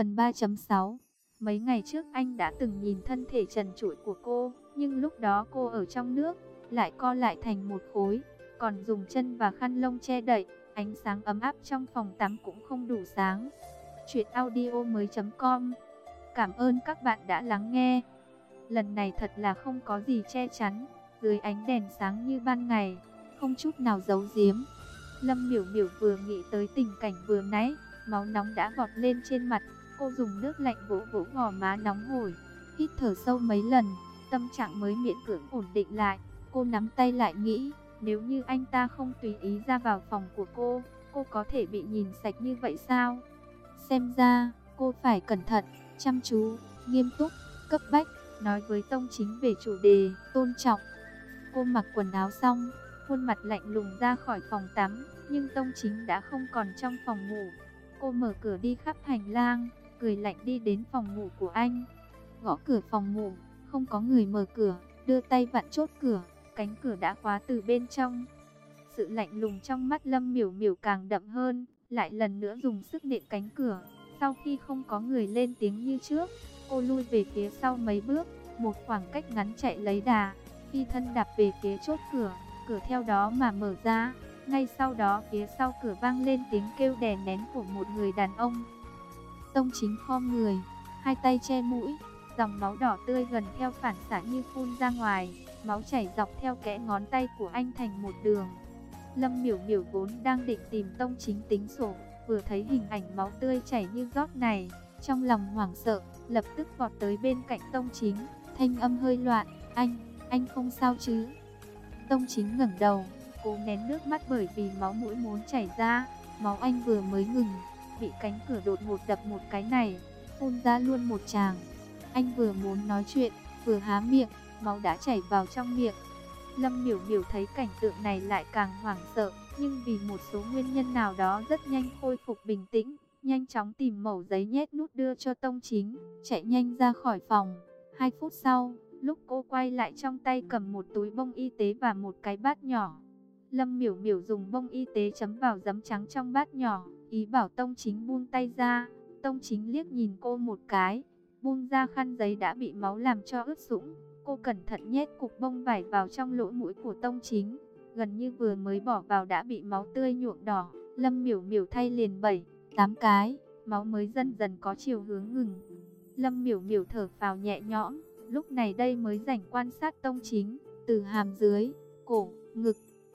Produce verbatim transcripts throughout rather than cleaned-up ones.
Phần ba chấm sáu. Mấy ngày trước anh đã từng nhìn thân thể trần trụi của cô, nhưng lúc đó cô ở trong nước, lại co lại thành một khối, còn dùng chân và khăn lông che đậy, ánh sáng ấm áp trong phòng tắm cũng không đủ sáng. Chuyện audio mới chấm com. Cảm ơn các bạn đã lắng nghe. Lần này thật là không có gì che chắn, dưới ánh đèn sáng như ban ngày, không chút nào giấu giếm. Lâm Miểu Miểu vừa nghĩ tới tình cảnh vừa nãy, máu nóng đã vọt lên trên mặt. Cô dùng nước lạnh vỗ vỗ gò má nóng hổi, hít thở sâu mấy lần, tâm trạng mới miễn cưỡng ổn định lại. Cô nắm tay lại nghĩ, nếu như anh ta không tùy ý ra vào phòng của cô, cô có thể bị nhìn sạch như vậy sao? Xem ra, cô phải cẩn thận, chăm chú, nghiêm túc, cấp bách, nói với Tông Chính về chủ đề tôn trọng. Cô mặc quần áo xong, khuôn mặt lạnh lùng ra khỏi phòng tắm, nhưng Tông Chính đã không còn trong phòng ngủ. Cô mở cửa đi khắp hành lang, cười lạnh đi đến phòng ngủ của anh. Gõ cửa phòng ngủ, không có người mở cửa, đưa tay vặn chốt cửa, cánh cửa đã khóa từ bên trong. Sự lạnh lùng trong mắt Lâm Miểu Miểu càng đậm hơn, lại lần nữa dùng sức nện cánh cửa. Sau khi không có người lên tiếng như trước, cô lui về phía sau mấy bước, một khoảng cách ngắn chạy lấy đà, phi thân đạp về phía chốt cửa, cửa theo đó mà mở ra. Ngay sau đó phía sau cửa vang lên tiếng kêu đè nén của một người đàn ông. Tông Chính khom người, hai tay che mũi, dòng máu đỏ tươi gần theo phản xạ như phun ra ngoài, máu chảy dọc theo kẽ ngón tay của anh thành một đường. Lâm Miểu Miểu vốn đang định tìm Tông Chính tính sổ, vừa thấy hình ảnh máu tươi chảy như rót này, trong lòng hoảng sợ, lập tức vọt tới bên cạnh Tông Chính, thanh âm hơi loạn, "Anh, anh không sao chứ?" Tông Chính ngẩng đầu, cố nén nước mắt bởi vì máu mũi muốn chảy ra, máu anh vừa mới ngừng, bị cánh cửa đột ngột đập một cái này, phun ra luôn một tràng. Anh vừa muốn nói chuyện, vừa há miệng, máu đã chảy vào trong miệng. Lâm Miểu Miểu thấy cảnh tượng này lại càng hoảng sợ, nhưng vì một số nguyên nhân nào đó rất nhanh khôi phục bình tĩnh, nhanh chóng tìm mẩu giấy nhét nút đưa cho Tông Chính, chạy nhanh ra khỏi phòng. Hai phút sau, lúc cô quay lại trong tay cầm một túi bông y tế và một cái bát nhỏ. Lâm Miểu Miểu dùng bông y tế chấm vào giấm trắng trong bát nhỏ, ý bảo Tông Chính buông tay ra. Tông Chính liếc nhìn cô một cái, buông ra khăn giấy đã bị máu làm cho ướt sũng. Cô cẩn thận nhét cục bông vải vào trong lỗ mũi của Tông Chính, gần như vừa mới bỏ vào đã bị máu tươi nhuộm đỏ. Lâm Miểu Miểu thay liền bảy, tám cái, máu mới dần dần có chiều hướng ngừng. Lâm Miểu Miểu thở phào nhẹ nhõm, lúc này đây mới rảnh quan sát Tông Chính, từ hàm dưới, cổ, ngực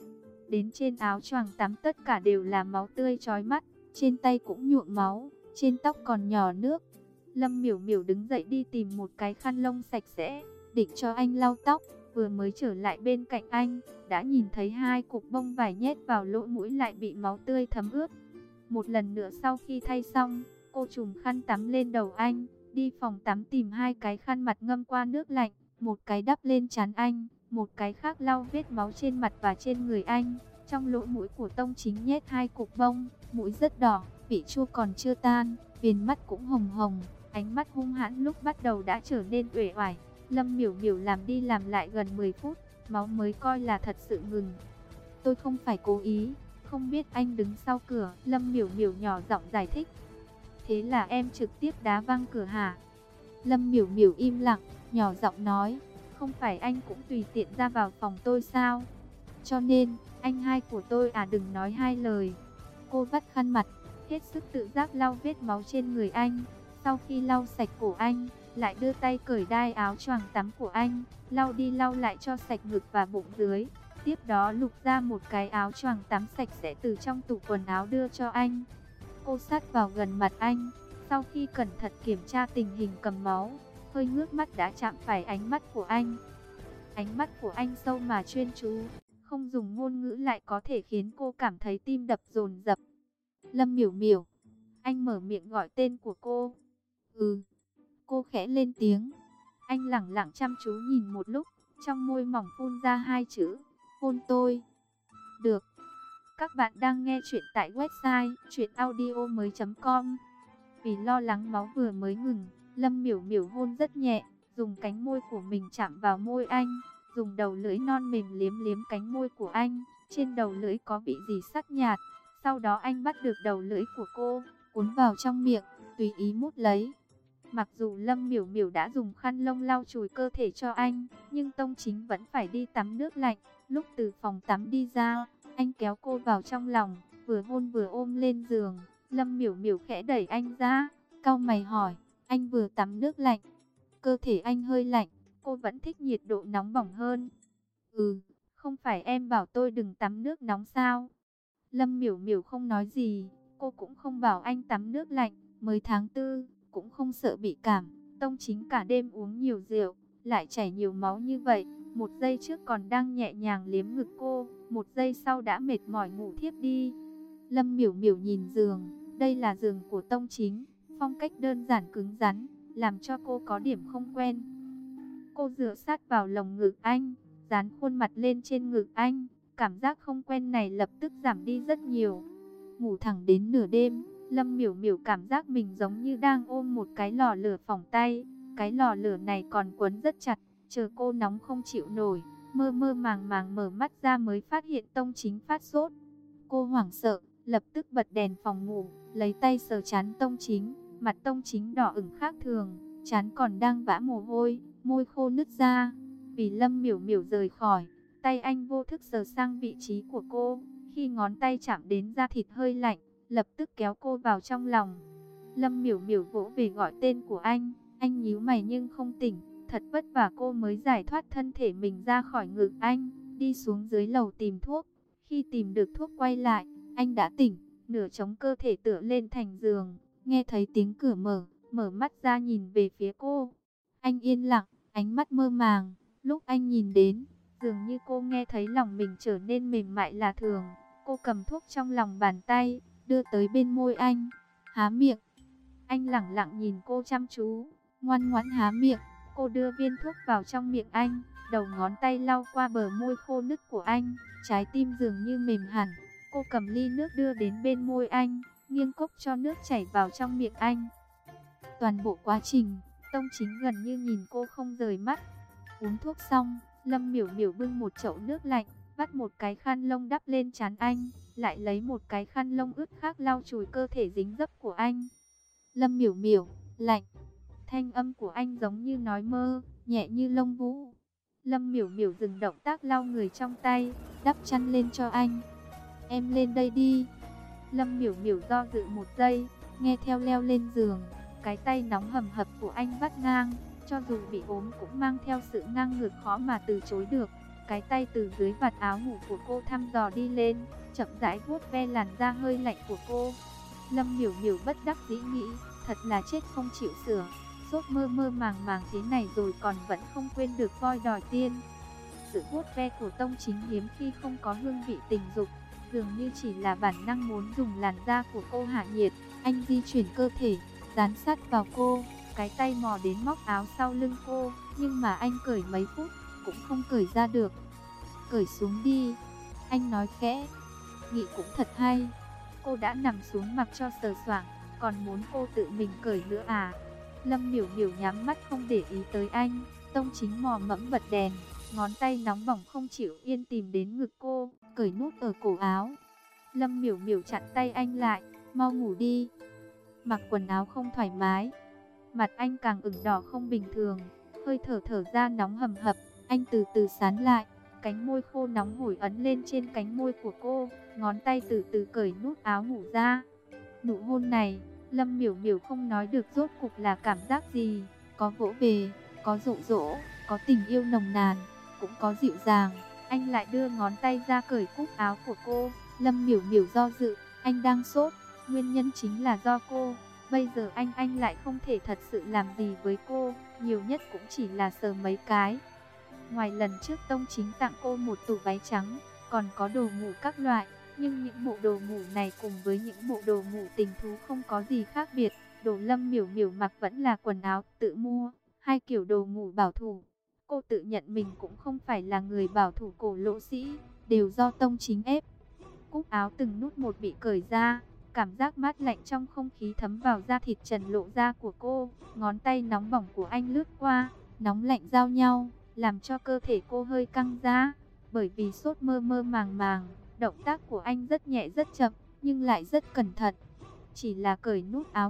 đến trên áo choàng tắm tất cả đều là máu tươi chói mắt, trên tay cũng nhuộm máu, trên tóc còn nhỏ nước. Lâm Miểu Miểu đứng dậy đi tìm một cái khăn lông sạch sẽ, định cho anh lau tóc, vừa mới trở lại bên cạnh anh, đã nhìn thấy hai cục bông vải nhét vào lỗ mũi lại bị máu tươi thấm ướt. Một lần nữa sau khi thay xong, cô trùm khăn tắm lên đầu anh, đi phòng tắm tìm hai cái khăn mặt ngâm qua nước lạnh, một cái đắp lên trán anh, một cái khác lau vết máu trên mặt và trên người anh. Trong lỗ mũi của Tông Chính nhét hai cục bông, mũi rất đỏ, vị chua còn chưa tan, viền mắt cũng hồng hồng, ánh mắt hung hãn lúc bắt đầu đã trở nên uể oải. Lâm Miểu Miểu làm đi làm lại gần mười phút, máu mới coi là thật sự ngừng. "Tôi không phải cố ý, không biết anh đứng sau cửa." Lâm Miểu Miểu nhỏ giọng giải thích. "Thế là em trực tiếp đá văng cửa hả?" Lâm Miểu Miểu im lặng, nhỏ giọng nói, "Không phải anh cũng tùy tiện ra vào phòng tôi sao? Cho nên, anh hai của tôi à?" "Đừng nói hai lời." Cô vắt khăn mặt, hết sức tự giác lau vết máu trên người anh. Sau khi lau sạch cổ anh, lại đưa tay cởi đai áo choàng tắm của anh, lau đi lau lại cho sạch ngực và bụng dưới. Tiếp đó lục ra một cái áo choàng tắm sạch sẽ từ trong tủ quần áo đưa cho anh. Cô sát vào gần mặt anh, sau khi cẩn thận kiểm tra tình hình cầm máu, hơi ngước mắt đã chạm phải ánh mắt của anh. Ánh mắt của anh sâu mà chuyên chú, không dùng ngôn ngữ lại có thể khiến cô cảm thấy tim đập dồn dập. "Lâm Miểu Miểu." Anh mở miệng gọi tên của cô. "Ừ." Cô khẽ lên tiếng. Anh lẳng lặng chăm chú nhìn một lúc, trong môi mỏng phun ra hai chữ, "Hôn tôi." "Được." Các bạn đang nghe chuyện tại website chuyện audio mới chấm com. Vì lo lắng máu vừa mới ngừng, Lâm Miểu Miểu hôn rất nhẹ, dùng cánh môi của mình chạm vào môi anh, dùng đầu lưỡi non mềm liếm liếm cánh môi của anh, trên đầu lưỡi có vị gì sắc nhạt. Sau đó anh bắt được đầu lưỡi của cô, cuốn vào trong miệng, tùy ý mút lấy. Mặc dù Lâm Miểu Miểu đã dùng khăn lông lau chùi cơ thể cho anh, nhưng Tông Chính vẫn phải đi tắm nước lạnh. Lúc từ phòng tắm đi ra, anh kéo cô vào trong lòng, vừa hôn vừa ôm lên giường. Lâm Miểu Miểu khẽ đẩy anh ra, cau mày hỏi, anh vừa tắm nước lạnh. Cơ thể anh hơi lạnh, cô vẫn thích nhiệt độ nóng bỏng hơn. Ừ, không phải em bảo tôi đừng tắm nước nóng sao? Lâm Miểu Miểu không nói gì, cô cũng không bảo anh tắm nước lạnh, mới tháng tư, cũng không sợ bị cảm. Tông Chính cả đêm uống nhiều rượu, lại chảy nhiều máu như vậy, một giây trước còn đang nhẹ nhàng liếm ngực cô, một giây sau đã mệt mỏi ngủ thiếp đi. Lâm Miểu Miểu nhìn giường, đây là giường của Tông Chính, phong cách đơn giản cứng rắn, làm cho cô có điểm không quen. Cô dựa sát vào lồng ngực anh, dán khuôn mặt lên trên ngực anh, cảm giác không quen này lập tức giảm đi rất nhiều. Ngủ thẳng đến nửa đêm, Lâm Miểu Miểu cảm giác mình giống như đang ôm một cái lò lửa phỏng tay. Cái lò lửa này còn quấn rất chặt, chờ cô nóng không chịu nổi. Mơ mơ màng màng mở mắt ra mới phát hiện Tông Chính phát sốt. Cô hoảng sợ, lập tức bật đèn phòng ngủ, lấy tay sờ trán Tông Chính. Mặt Tông Chính đỏ ửng khác thường, trán còn đang vã mồ hôi, môi khô nứt ra. Vì Lâm Miểu Miểu rời khỏi, tay anh vô thức sờ sang vị trí của cô. Khi ngón tay chạm đến da thịt hơi lạnh, lập tức kéo cô vào trong lòng. Lâm Miểu Miểu vỗ về gọi tên của anh, anh nhíu mày nhưng không tỉnh. Thật vất vả cô mới giải thoát thân thể mình ra khỏi ngực anh, đi xuống dưới lầu tìm thuốc. Khi tìm được thuốc quay lại, anh đã tỉnh, nửa chống cơ thể tựa lên thành giường. Nghe thấy tiếng cửa mở, mở mắt ra nhìn về phía cô. Anh yên lặng, ánh mắt mơ màng. Lúc anh nhìn đến, dường như cô nghe thấy lòng mình trở nên mềm mại lạ thường. Cô cầm thuốc trong lòng bàn tay, đưa tới bên môi anh, há miệng. Anh lẳng lặng nhìn cô chăm chú, ngoan ngoãn há miệng. Cô đưa viên thuốc vào trong miệng anh, đầu ngón tay lau qua bờ môi khô nứt của anh, trái tim dường như mềm hẳn. Cô cầm ly nước đưa đến bên môi anh, nghiêng cốc cho nước chảy vào trong miệng anh. Toàn bộ quá trình, Tông Chính gần như nhìn cô không rời mắt. Uống thuốc xong, Lâm Miểu Miểu bưng một chậu nước lạnh, vắt một cái khăn lông đắp lên trán anh, lại lấy một cái khăn lông ướt khác lau chùi cơ thể dính dấp của anh. Lâm Miểu Miểu, lạnh. Thanh âm của anh giống như nói mơ, nhẹ như lông vũ. Lâm Miểu Miểu dừng động tác lau người trong tay, đắp chăn lên cho anh. Em lên đây đi. Lâm Miểu Miểu do dự một giây, nghe theo leo lên giường. Cái tay nóng hầm hập của anh vắt ngang, cho dù bị ốm cũng mang theo sự ngang ngược khó mà từ chối được. Cái tay từ dưới vạt áo ngủ của cô thăm dò đi lên, chậm rãi vuốt ve làn da hơi lạnh của cô. Lâm Miểu Miểu bất đắc dĩ nghĩ, thật là chết không chịu sửa. Sốt mơ mơ màng màng thế này rồi còn vẫn không quên được voi đòi tiên. Sự vuốt ve của Tông Chính hiếm khi không có hương vị tình dục, dường như chỉ là bản năng muốn dùng làn da của cô hạ nhiệt. Anh di chuyển cơ thể, dán sát vào cô, cái tay mò đến móc áo sau lưng cô, nhưng mà anh cởi mấy phút cũng không cởi ra được. Cởi xuống đi, anh nói khẽ. Nghĩ cũng thật hay. Cô đã nằm xuống mặc cho sờ soạng, còn muốn cô tự mình cởi nữa à? Lâm Miểu Miểu nhắm mắt không để ý tới anh. Tông Chính mò mẫm bật đèn, ngón tay nóng bỏng không chịu yên tìm đến ngực cô, cởi nút ở cổ áo. Lâm Miểu Miểu chặn tay anh lại, mau ngủ đi. Mặc quần áo không thoải mái. Mặt anh càng ửng đỏ không bình thường, hơi thở thở ra nóng hầm hập. Anh từ từ sán lại, cánh môi khô nóng hổi ấn lên trên cánh môi của cô, ngón tay từ từ cởi nút áo ngủ ra. Nụ hôn này, Lâm Miểu Miểu không nói được rốt cục là cảm giác gì. Có vỗ về, có dụ dỗ, có tình yêu nồng nàn, cũng có dịu dàng. Anh lại đưa ngón tay ra cởi cúc áo của cô. Lâm Miểu Miểu do dự, anh đang sốt, nguyên nhân chính là do cô. Bây giờ anh anh lại không thể thật sự làm gì với cô, nhiều nhất cũng chỉ là sờ mấy cái. Ngoài lần trước Tông Chính tặng cô một tủ váy trắng, còn có đồ ngủ các loại. Nhưng những bộ đồ ngủ này cùng với những bộ đồ ngủ tình thú không có gì khác biệt. Đồ Lâm Miểu Miểu mặc vẫn là quần áo tự mua, hai kiểu đồ ngủ bảo thủ. Cô tự nhận mình cũng không phải là người bảo thủ cổ lỗ sĩ, đều do Tông Chính ép. Cúc áo từng nút một bị cởi ra, cảm giác mát lạnh trong không khí thấm vào da thịt trần lộ ra của cô. Ngón tay nóng bỏng của anh lướt qua, nóng lạnh giao nhau, làm cho cơ thể cô hơi căng ra. Bởi vì sốt mơ mơ màng màng, động tác của anh rất nhẹ rất chậm, nhưng lại rất cẩn thận. Chỉ là cởi nút áo ngủ,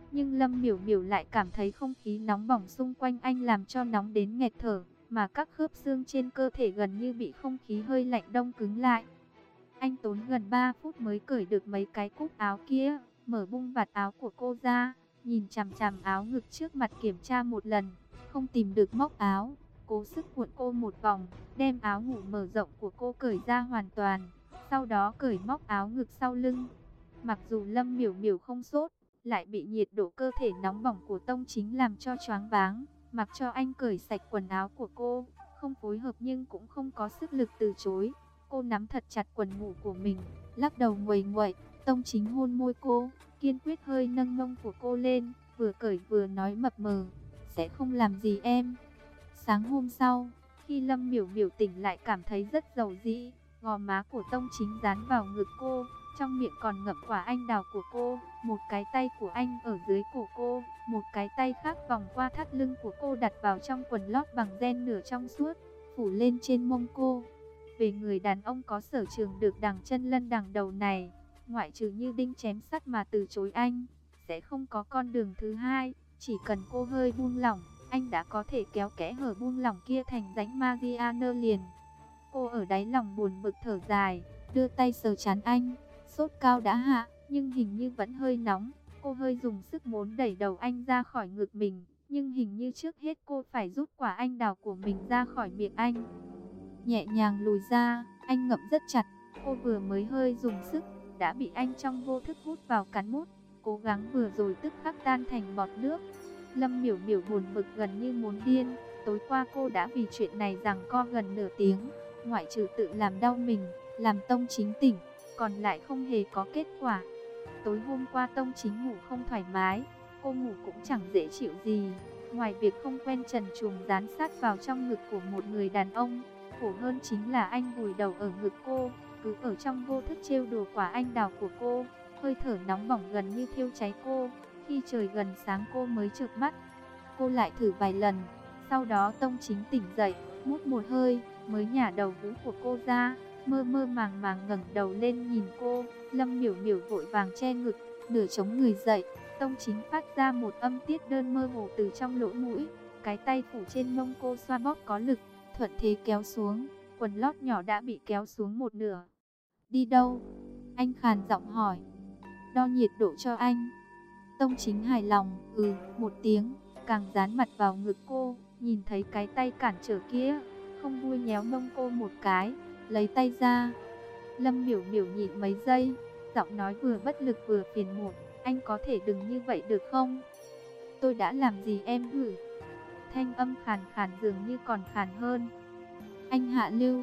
Nhưng Lâm Miểu Miểu lại cảm thấy không khí nóng bỏng xung quanh anh làm cho nóng đến nghẹt thở, mà các khớp xương trên cơ thể gần như bị không khí hơi lạnh đông cứng lại. Anh tốn gần ba phút mới cởi được mấy cái cúc áo kia, mở bung vạt áo của cô ra, nhìn chằm chằm áo ngực trước mặt kiểm tra một lần, không tìm được móc áo, cố sức cuộn cô một vòng, đem áo ngủ mở rộng của cô cởi ra hoàn toàn, sau đó cởi móc áo ngực sau lưng. Mặc dù Lâm Miểu Miểu không sốt, lại bị nhiệt độ cơ thể nóng bỏng của Tông Chính làm cho choáng váng, mặc cho anh cởi sạch quần áo của cô, không phối hợp nhưng cũng không có sức lực từ chối. Cô nắm thật chặt quần ngủ của mình, lắc đầu nguầy nguậy. Tông Chính hôn môi cô, kiên quyết hơi nâng mông của cô lên, vừa cởi vừa nói mập mờ, sẽ không làm gì em. Sáng hôm sau, khi Lâm Miểu Miểu tỉnh lại cảm thấy rất dầu dĩ, gò má của Tông Chính dán vào ngực cô, trong miệng còn ngậm quả anh đào của cô, một cái tay của anh ở dưới cổ cô, một cái tay khác vòng qua thắt lưng của cô đặt vào trong quần lót bằng ren nửa trong suốt, phủ lên trên mông cô. Về người đàn ông có sở trường được đằng chân lân đằng đầu này, ngoại trừ như đinh chém sắt mà từ chối anh, sẽ không có con đường thứ hai. Chỉ cần cô hơi buông lỏng, anh đã có thể kéo kẽ hở buông lỏng kia thành rãnh Mariana liền. Cô ở đáy lòng buồn bực thở dài, đưa tay sờ trán anh. Sốt cao đã hạ, nhưng hình như vẫn hơi nóng. Cô hơi dùng sức muốn đẩy đầu anh ra khỏi ngực mình, nhưng hình như trước hết cô phải rút quả anh đào của mình ra khỏi miệng anh. Nhẹ nhàng lùi ra, anh ngậm rất chặt. Cô vừa mới hơi dùng sức, đã bị anh trong vô thức hút vào cắn mút. Cố gắng vừa rồi tức khắc tan thành bọt nước. Lâm Miểu Miểu buồn bực gần như muốn điên. Tối qua cô đã vì chuyện này giằng co gần nửa tiếng, ngoại trừ tự làm đau mình, làm Tông Chính tỉnh, còn lại không hề có kết quả. Tối hôm qua Tông Chính ngủ không thoải mái, cô ngủ cũng chẳng dễ chịu gì. Ngoài việc không quen trần truồng dán sát vào trong ngực của một người đàn ông, khổ hơn chính là anh vùi đầu ở ngực cô, cứ ở trong vô thức trêu đùa quả anh đào của cô. Hơi thở nóng bỏng gần như thiêu cháy cô. Khi trời gần sáng cô mới chợp mắt. Cô lại thử vài lần, sau đó Tông Chính tỉnh dậy, mút một hơi, mới nhả đầu vú của cô ra, mơ mơ màng màng ngẩng đầu lên nhìn cô. Lâm Miểu Miểu vội vàng che ngực, nửa chống người dậy. Tông Chính phát ra một âm tiết đơn mơ hồ từ trong lỗ mũi, cái tay phủ trên mông cô xoa bóp có lực, thuận thế kéo xuống, quần lót nhỏ đã bị kéo xuống một nửa. Đi đâu? Anh khàn giọng hỏi. Đo nhiệt độ cho anh. Tông Chính hài lòng, ừ, một tiếng, càng dán mặt vào ngực cô, nhìn thấy cái tay cản trở kia, không vui nhéo mông cô một cái, lấy tay ra. Lâm Miểu Miểu nhịn mấy giây, giọng nói vừa bất lực vừa phiền muộn, anh có thể đừng như vậy được không? Tôi đã làm gì em hử? Thanh âm khàn khàn dường như còn khàn hơn. Anh hạ lưu.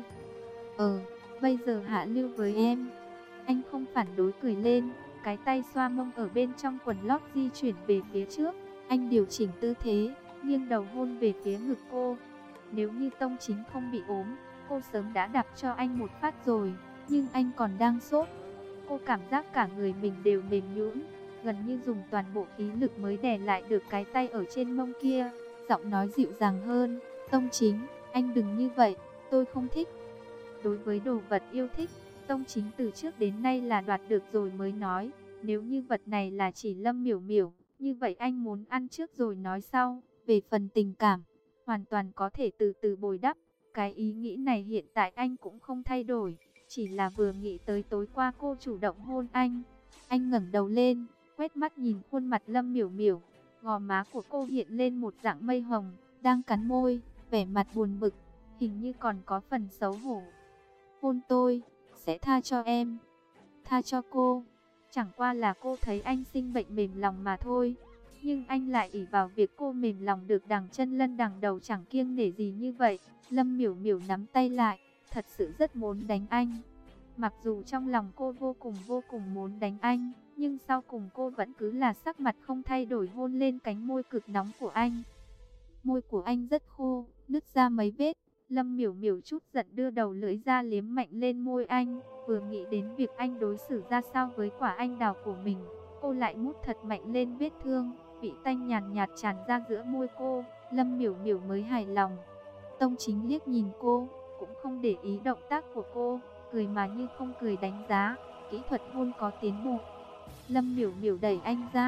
Ờ, bây giờ hạ lưu với em. Anh không phản đối cười lên, cái tay xoa mông ở bên trong quần lót di chuyển về phía trước. Anh điều chỉnh tư thế, nghiêng đầu hôn về phía ngực cô. Nếu như Tông Chính không bị ốm, cô sớm đã đạp cho anh một phát rồi, nhưng anh còn đang sốt. Cô cảm giác cả người mình đều mềm nhũn, gần như dùng toàn bộ khí lực mới đè lại được cái tay ở trên mông kia. Giọng nói dịu dàng hơn, Tông Chính, anh đừng như vậy, tôi không thích. Đối với đồ vật yêu thích, Tông Chính từ trước đến nay là đoạt được rồi mới nói. Nếu như vật này là chỉ Lâm Miểu Miểu, như vậy anh muốn ăn trước rồi nói sau. Về phần tình cảm, hoàn toàn có thể từ từ bồi đắp. Cái ý nghĩ này hiện tại anh cũng không thay đổi, chỉ là vừa nghĩ tới tối qua cô chủ động hôn anh. Anh ngẩng đầu lên, quét mắt nhìn khuôn mặt Lâm Miểu Miểu. Gò má của cô hiện lên một dạng mây hồng, đang cắn môi, vẻ mặt buồn bực, hình như còn có phần xấu hổ. Hôn tôi, sẽ tha cho em. Tha cho cô. Chẳng qua là cô thấy anh sinh bệnh mềm lòng mà thôi. Nhưng anh lại ỷ vào việc cô mềm lòng được đằng chân lân đằng đầu chẳng kiêng nể gì như vậy. Lâm Miểu Miểu nắm tay lại, thật sự rất muốn đánh anh. Mặc dù trong lòng cô vô cùng vô cùng muốn đánh anh, nhưng sau cùng cô vẫn cứ là sắc mặt không thay đổi hôn lên cánh môi cực nóng của anh. Môi của anh rất khô, nứt ra mấy vết. Lâm Miểu Miểu chút giận đưa đầu lưỡi ra liếm mạnh lên môi anh. Vừa nghĩ đến việc anh đối xử ra sao với quả anh đào của mình, cô lại mút thật mạnh lên vết thương. Vị tanh nhàn nhạt tràn ra giữa môi cô, Lâm Miểu Miểu mới hài lòng. Tông Chính liếc nhìn cô, cũng không để ý động tác của cô, cười mà như không cười đánh giá, kỹ thuật hôn có tiến bộ. Lâm Miểu Miểu đẩy anh ra,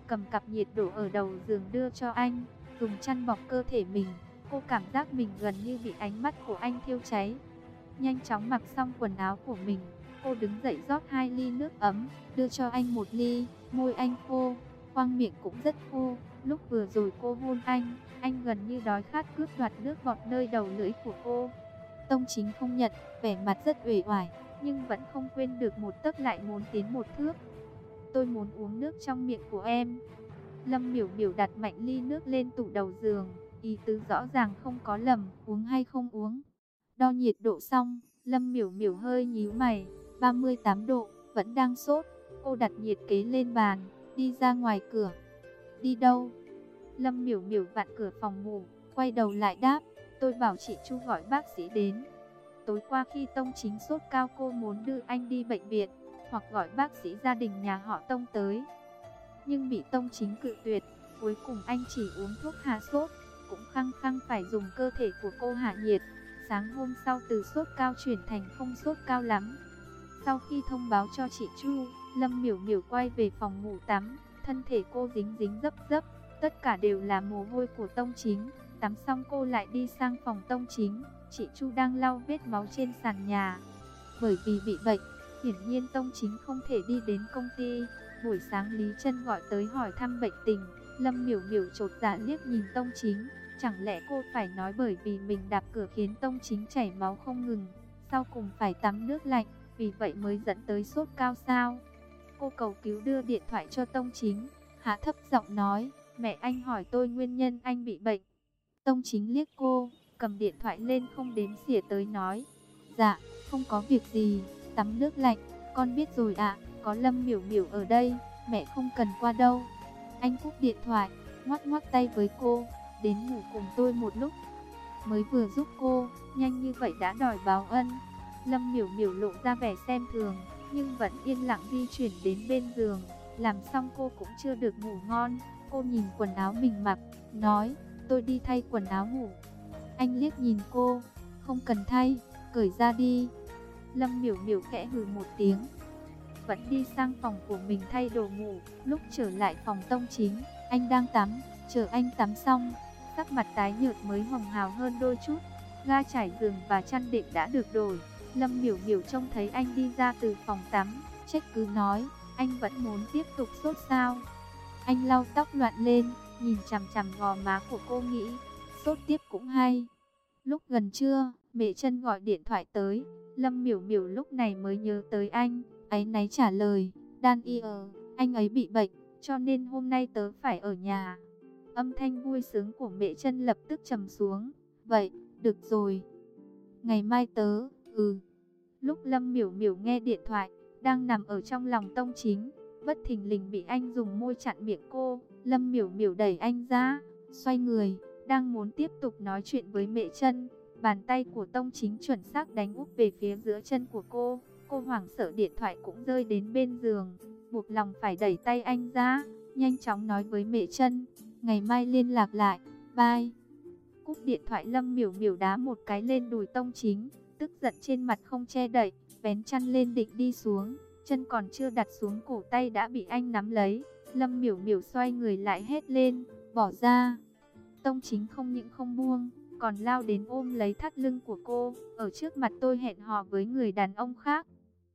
cầm cặp nhiệt độ ở đầu giường đưa cho anh, dùng chăn bọc cơ thể mình. Cô cảm giác mình gần như bị ánh mắt của anh thiêu cháy. Nhanh chóng mặc xong quần áo của mình, cô đứng dậy rót hai ly nước ấm, đưa cho anh một ly. Môi anh khô, khoang miệng cũng rất khô. Lúc vừa rồi cô hôn anh, anh gần như đói khát cướp đoạt nước bọt nơi đầu lưỡi của cô. Tông Chính không nhận, vẻ mặt rất uể oải, nhưng vẫn không quên được một tấc lại muốn tiến một thước. Tôi muốn uống nước trong miệng của em. Lâm Miểu Miểu đặt mạnh ly nước lên tủ đầu giường, ý tứ rõ ràng không có lầm, uống hay không uống. Đo nhiệt độ xong, Lâm Miểu Miểu hơi nhíu mày, ba mươi tám độ, vẫn đang sốt. Cô đặt nhiệt kế lên bàn, đi ra ngoài cửa. Đi đâu? Lâm Miểu Miểu vặn cửa phòng ngủ, quay đầu lại đáp, tôi bảo chị Chu gọi bác sĩ đến. Tối qua khi Tông Chính sốt cao cô muốn đưa anh đi bệnh viện, hoặc gọi bác sĩ gia đình nhà họ Tông tới. Nhưng bị Tông Chính cự tuyệt, cuối cùng anh chỉ uống thuốc hạ sốt, cũng khăng khăng phải dùng cơ thể của cô hạ nhiệt. Sáng hôm sau từ sốt cao chuyển thành không sốt cao lắm. Sau khi thông báo cho chị Chu, Lâm Miểu Miểu quay về phòng ngủ tắm, thân thể cô dính dính dấp dấp, tất cả đều là mồ hôi của Tông Chính. Tắm xong cô lại đi sang phòng Tông Chính, chị Chu đang lau vết máu trên sàn nhà. Bởi vì bị bệnh, hiển nhiên Tông Chính không thể đi đến công ty. Buổi sáng Lý Trân gọi tới hỏi thăm bệnh tình, Lâm Miểu Miểu chột dạ liếc nhìn Tông Chính. Chẳng lẽ cô phải nói bởi vì mình đạp cửa khiến Tông Chính chảy máu không ngừng, sau cùng phải tắm nước lạnh, vì vậy mới dẫn tới sốt cao sao? Cô cầu cứu đưa điện thoại cho Tông Chính, hạ thấp giọng nói, mẹ anh hỏi tôi nguyên nhân anh bị bệnh. Tông Chính liếc cô, cầm điện thoại lên không đếm xỉa tới nói, dạ, không có việc gì, tắm nước lạnh, con biết rồi ạ, có Lâm Miểu Miểu ở đây, mẹ không cần qua đâu. Anh cúp điện thoại, ngoắc ngoắc tay với cô, đến ngủ cùng tôi một lúc. Mới vừa giúp cô, nhanh như vậy đã đòi báo ân. Lâm Miểu Miểu lộ ra vẻ xem thường, nhưng vẫn yên lặng di chuyển đến bên giường. Làm xong cô cũng chưa được ngủ ngon. Cô nhìn quần áo mình mặc, nói, tôi đi thay quần áo ngủ. Anh liếc nhìn cô, không cần thay, cởi ra đi. Lâm Miểu Miểu khẽ hừ một tiếng, vẫn đi sang phòng của mình thay đồ ngủ. Lúc trở lại phòng Tông Chính, anh đang tắm, chờ anh tắm xong, sắc mặt tái nhợt mới hồng hào hơn đôi chút. Ga trải giường và chăn đệm đã được đổi. Lâm Miểu Miểu trông thấy anh đi ra từ phòng tắm, trách cứ nói, anh vẫn muốn tiếp tục sốt sao? Anh lau tóc loạn lên, nhìn chằm chằm gò má của cô nghĩ, sốt tiếp cũng hay. Lúc gần trưa, mẹ Trân gọi điện thoại tới, Lâm Miểu Miểu lúc này mới nhớ tới anh, áy náy trả lời, Đan y ờ, anh ấy bị bệnh, cho nên hôm nay tớ phải ở nhà. Âm thanh vui sướng của mẹ Trân lập tức trầm xuống, vậy, được rồi. Ngày mai tớ, ừ. Lúc Lâm Miểu Miểu nghe điện thoại, đang nằm ở trong lòng Tông Chính, bất thình lình bị anh dùng môi chặn miệng cô. Lâm Miểu Miểu đẩy anh ra, xoay người, đang muốn tiếp tục nói chuyện với mẹ Trân. Bàn tay của Tông Chính chuẩn xác đánh úp về phía giữa chân của cô. Cô hoảng sợ điện thoại cũng rơi đến bên giường, buộc lòng phải đẩy tay anh ra, nhanh chóng nói với mẹ Trân, ngày mai liên lạc lại, bye. Cúp điện thoại, Lâm Miểu Miểu đá một cái lên đùi Tông Chính, tức giận trên mặt không che đậy, vén chăn lên định đi xuống, chân còn chưa đặt xuống cổ tay đã bị anh nắm lấy. Lâm Miểu Miểu xoay người lại hét lên, bỏ ra. Tông Chính không những không buông, còn lao đến ôm lấy thắt lưng của cô, ở trước mặt tôi hẹn hò với người đàn ông khác.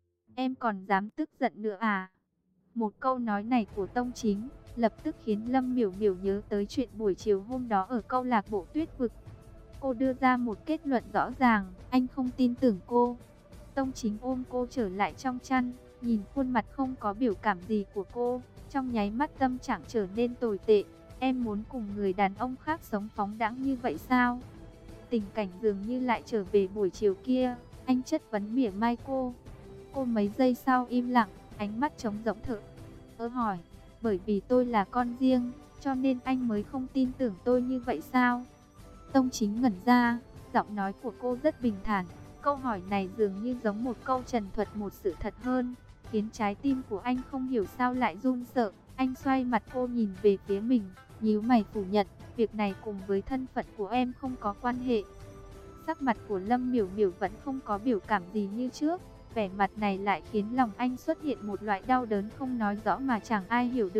Em còn dám tức giận nữa à? Một câu nói này của Tông Chính lập tức khiến Lâm Miểu Miểu nhớ tới chuyện buổi chiều hôm đó ở câu lạc bộ Tuyết Vực. Cô đưa ra một kết luận rõ ràng, anh không tin tưởng cô. Tông Chính ôm cô trở lại trong chăn, nhìn khuôn mặt không có biểu cảm gì của cô, trong nháy mắt tâm trạng trở nên tồi tệ. Em muốn cùng người đàn ông khác sống phóng đãng như vậy sao? Tình cảnh dường như lại trở về buổi chiều kia, anh chất vấn mỉa mai cô. Cô mấy giây sau im lặng, ánh mắt trống rỗng thở ơ hỏi, bởi vì tôi là con riêng, cho nên anh mới không tin tưởng tôi như vậy sao? Tông Chính ngẩn ra, giọng nói của cô rất bình thản. Câu hỏi này dường như giống một câu trần thuật một sự thật hơn, khiến trái tim của anh không hiểu sao lại run sợ. Anh xoay mặt cô nhìn về phía mình, nhíu mày phủ nhận, việc này cùng với thân phận của em không có quan hệ. Sắc mặt của Lâm Miểu Miểu vẫn không có biểu cảm gì như trước, vẻ mặt này lại khiến lòng anh xuất hiện một loại đau đớn không nói rõ mà chẳng ai hiểu được.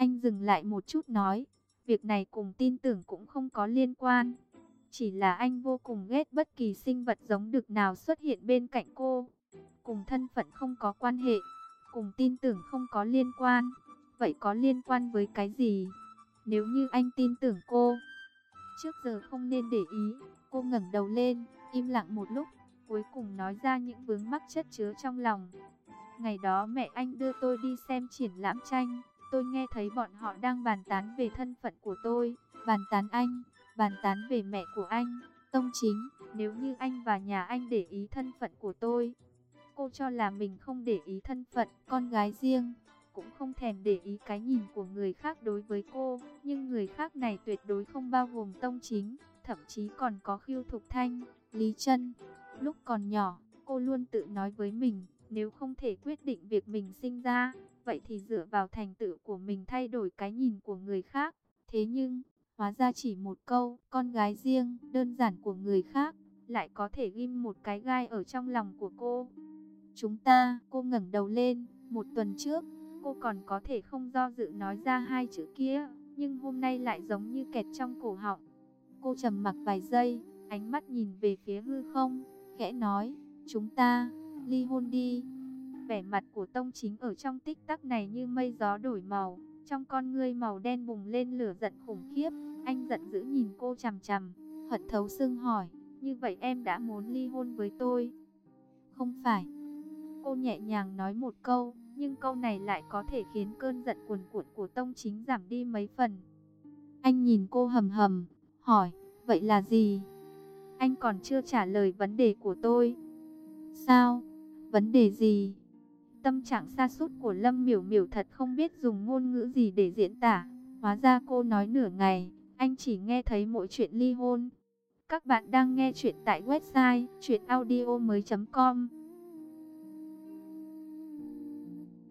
Anh dừng lại một chút nói, việc này cùng tin tưởng cũng không có liên quan. Chỉ là anh vô cùng ghét bất kỳ sinh vật giống đực nào xuất hiện bên cạnh cô. Cùng thân phận không có quan hệ, cùng tin tưởng không có liên quan. Vậy có liên quan với cái gì? Nếu như anh tin tưởng cô, trước giờ không nên để ý. Cô ngẩng đầu lên, im lặng một lúc, cuối cùng nói ra những vướng mắc chất chứa trong lòng. Ngày đó mẹ anh đưa tôi đi xem triển lãm tranh. Tôi nghe thấy bọn họ đang bàn tán về thân phận của tôi, bàn tán anh, bàn tán về mẹ của anh, Tông Chính. Nếu như anh và nhà anh để ý thân phận của tôi, cô cho là mình không để ý thân phận con gái riêng, cũng không thèm để ý cái nhìn của người khác đối với cô. Nhưng người khác này tuyệt đối không bao gồm Tông Chính, thậm chí còn có Khưu Thục Thanh, Lý Trân. Lúc còn nhỏ, cô luôn tự nói với mình, nếu không thể quyết định việc mình sinh ra, vậy thì dựa vào thành tựu của mình thay đổi cái nhìn của người khác. Thế nhưng, hóa ra chỉ một câu, con gái riêng, đơn giản của người khác, lại có thể ghim một cái gai ở trong lòng của cô. Chúng ta, cô ngẩng đầu lên, một tuần trước, cô còn có thể không do dự nói ra hai chữ kia, nhưng hôm nay lại giống như kẹt trong cổ họng. Cô trầm mặc vài giây, ánh mắt nhìn về phía hư không, khẽ nói, chúng ta, ly hôn đi. Vẻ mặt của Tông Chính ở trong tích tắc này như mây gió đổi màu, trong con ngươi màu đen bùng lên lửa giận khủng khiếp. Anh giận dữ nhìn cô chằm chằm, hận thấu xương hỏi, như vậy em đã muốn ly hôn với tôi? Không phải. Cô nhẹ nhàng nói một câu, nhưng câu này lại có thể khiến cơn giận cuồn cuộn của Tông Chính giảm đi mấy phần. Anh nhìn cô hầm hầm, hỏi, vậy là gì? Anh còn chưa trả lời vấn đề của tôi. Sao? Vấn đề gì? Tâm trạng sa sút của Lâm Miểu Miểu thật không biết dùng ngôn ngữ gì để diễn tả. Hóa ra cô nói nửa ngày, anh chỉ nghe thấy mỗi chuyện ly hôn. Các bạn đang nghe chuyện tại website truyện audio mới chấm com.